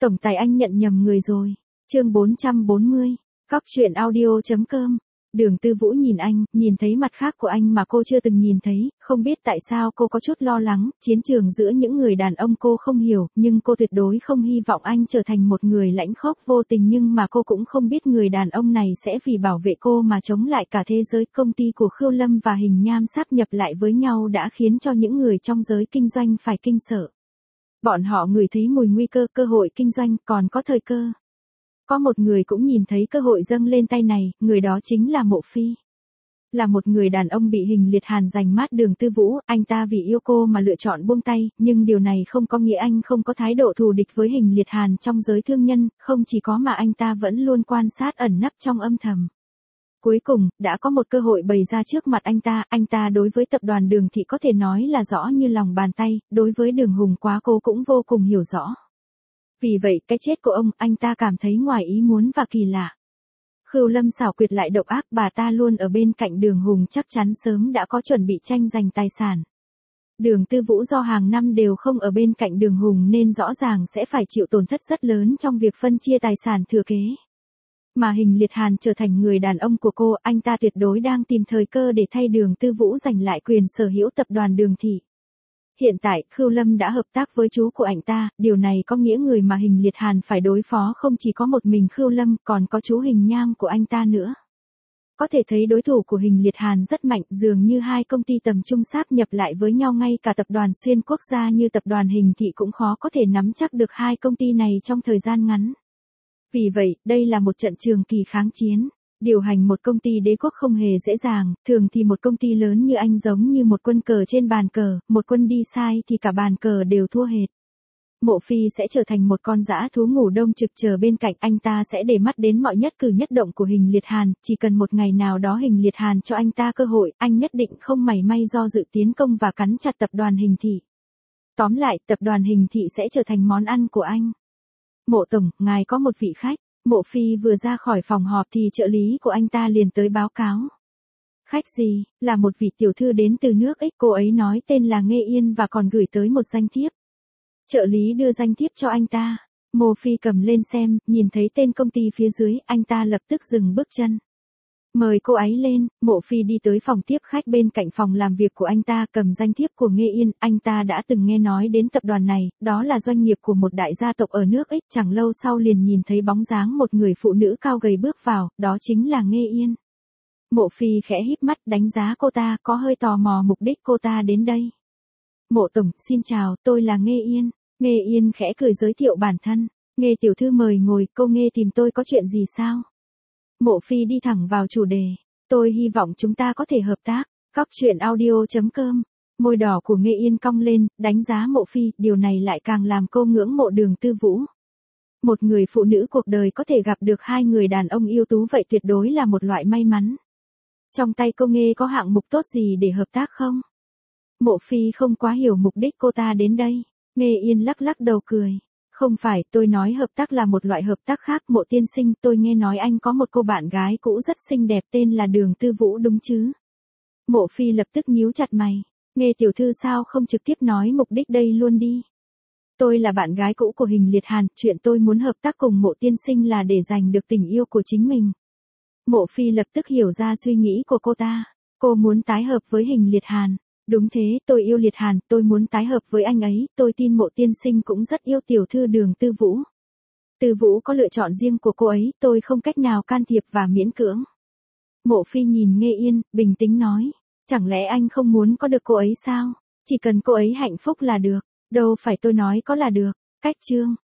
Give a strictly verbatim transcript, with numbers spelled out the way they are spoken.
Tổng tài anh nhận nhầm người rồi. Chương bốn trăm bốn mươi. Cóc truyện audio.com. Đường Tư Vũ nhìn anh, nhìn thấy mặt khác của anh mà cô chưa từng nhìn thấy, không biết tại sao cô có chút lo lắng, chiến trường giữa những người đàn ông cô không hiểu, nhưng cô tuyệt đối không hy vọng anh trở thành một người lãnh khốc vô tình, nhưng mà cô cũng không biết người đàn ông này sẽ vì bảo vệ cô mà chống lại cả thế giới. Công ty của Khưu Lâm và Hình Nham sáp nhập lại với nhau đã khiến cho những người trong giới kinh doanh phải kinh sợ. Bọn họ ngửi thấy mùi nguy cơ, cơ hội kinh doanh, còn có thời cơ. Có một người cũng nhìn thấy cơ hội dâng lên tay này, người đó chính là Mộ Phi. Là một người đàn ông bị Hình Liệt Hàn giành mát Đường Tư Vũ, anh ta vì yêu cô mà lựa chọn buông tay, nhưng điều này không có nghĩa anh không có thái độ thù địch với Hình Liệt Hàn trong giới thương nhân, không chỉ có mà anh ta vẫn luôn quan sát ẩn nấp trong âm thầm. Cuối cùng, đã có một cơ hội bày ra trước mặt anh ta, anh ta đối với tập đoàn Đường Thị có thể nói là rõ như lòng bàn tay, đối với Đường Hùng Quá cô cũng vô cùng hiểu rõ. Vì vậy, cái chết của ông, anh ta cảm thấy ngoài ý muốn và kỳ lạ. Khưu Lâm xảo quyệt lại độc ác, bà ta luôn ở bên cạnh Đường Hùng chắc chắn sớm đã có chuẩn bị tranh giành tài sản. Đường Tư Vũ do hàng năm đều không ở bên cạnh Đường Hùng nên rõ ràng sẽ phải chịu tổn thất rất lớn trong việc phân chia tài sản thừa kế. Mà Hình Liệt Hàn trở thành người đàn ông của cô, anh ta tuyệt đối đang tìm thời cơ để thay Đường Tư Vũ giành lại quyền sở hữu tập đoàn Đường Thị. Hiện tại, Khưu Lâm đã hợp tác với chú của anh ta, điều này có nghĩa người mà Hình Liệt Hàn phải đối phó không chỉ có một mình Khưu Lâm, còn có chú Hình Nham của anh ta nữa. Có thể thấy đối thủ của Hình Liệt Hàn rất mạnh, dường như hai công ty tầm trung sáp nhập lại với nhau, ngay cả tập đoàn xuyên quốc gia như tập đoàn Hình Thị cũng khó có thể nắm chắc được hai công ty này trong thời gian ngắn. Vì vậy, đây là một trận trường kỳ kháng chiến. Điều hành một công ty đế quốc không hề dễ dàng, thường thì một công ty lớn như anh giống như một quân cờ trên bàn cờ, một quân đi sai thì cả bàn cờ đều thua hệt. Mộ Phi sẽ trở thành một con dã thú ngủ đông trực chờ bên cạnh, anh ta sẽ để mắt đến mọi nhất cử nhất động của Hình Liệt Hàn, chỉ cần một ngày nào đó Hình Liệt Hàn cho anh ta cơ hội, anh nhất định không mảy may do dự tiến công và cắn chặt tập đoàn Hình Thị. Tóm lại, tập đoàn Hình Thị sẽ trở thành món ăn của anh. Mộ tổng, ngài có một vị khách. Mộ Phi vừa ra khỏi phòng họp thì trợ lý của anh ta liền tới báo cáo. Khách gì? Là một vị tiểu thư đến từ nước X, cô ấy nói tên là Nghê Yên và còn gửi tới một danh thiếp. Trợ lý đưa danh thiếp cho anh ta. Mộ Phi cầm lên xem, nhìn thấy tên công ty phía dưới, anh ta lập tức dừng bước chân. Mời cô ấy lên. Mộ Phi đi tới phòng tiếp khách bên cạnh phòng làm việc của anh ta, cầm danh thiếp của Nghê Yên, anh ta đã từng nghe nói đến tập đoàn này, đó là doanh nghiệp của một đại gia tộc ở nước X, chẳng lâu sau liền nhìn thấy bóng dáng một người phụ nữ cao gầy bước vào, đó chính là Nghê Yên. Mộ Phi khẽ híp mắt đánh giá cô ta, có hơi tò mò mục đích cô ta đến đây. Mộ tổng, xin chào, tôi là Nghê Yên. Nghê Yên khẽ cười giới thiệu bản thân. Nghê tiểu thư mời ngồi, cô Nghê tìm tôi có chuyện gì sao? Mộ Phi đi thẳng vào chủ đề. Tôi hy vọng chúng ta có thể hợp tác. Cóc truyện audio.com. Môi đỏ của Nghê Yên cong lên, đánh giá Mộ Phi, điều này lại càng làm cô ngưỡng mộ Đường Tư Vũ. Một người phụ nữ cuộc đời có thể gặp được hai người đàn ông ưu tú vậy tuyệt đối là một loại may mắn. Trong tay cô Nghê có hạng mục tốt gì để hợp tác không? Mộ Phi không quá hiểu mục đích cô ta đến đây. Nghê Yên lắc lắc đầu cười. Không phải, tôi nói hợp tác là một loại hợp tác khác. Mộ tiên sinh, tôi nghe nói anh có một cô bạn gái cũ rất xinh đẹp tên là Đường Tư Vũ đúng chứ? Mộ Phi lập tức nhíu chặt mày. Nghe tiểu thư sao không trực tiếp nói mục đích đây luôn đi. Tôi là bạn gái cũ của Hình Liệt Hàn, chuyện tôi muốn hợp tác cùng Mộ tiên sinh là để giành được tình yêu của chính mình. Mộ Phi lập tức hiểu ra suy nghĩ của cô ta. Cô muốn tái hợp với Hình Liệt Hàn. Đúng thế, tôi yêu Liệt Hàn, tôi muốn tái hợp với anh ấy, tôi tin Mộ tiên sinh cũng rất yêu tiểu thư Đường Tư Vũ. Tư Vũ có lựa chọn riêng của cô ấy, tôi không cách nào can thiệp và miễn cưỡng. Mộ Phi nhìn Nghê Yên, bình tĩnh nói, chẳng lẽ anh không muốn có được cô ấy sao? Chỉ cần cô ấy hạnh phúc là được, đâu phải tôi nói có là được. Cách chương,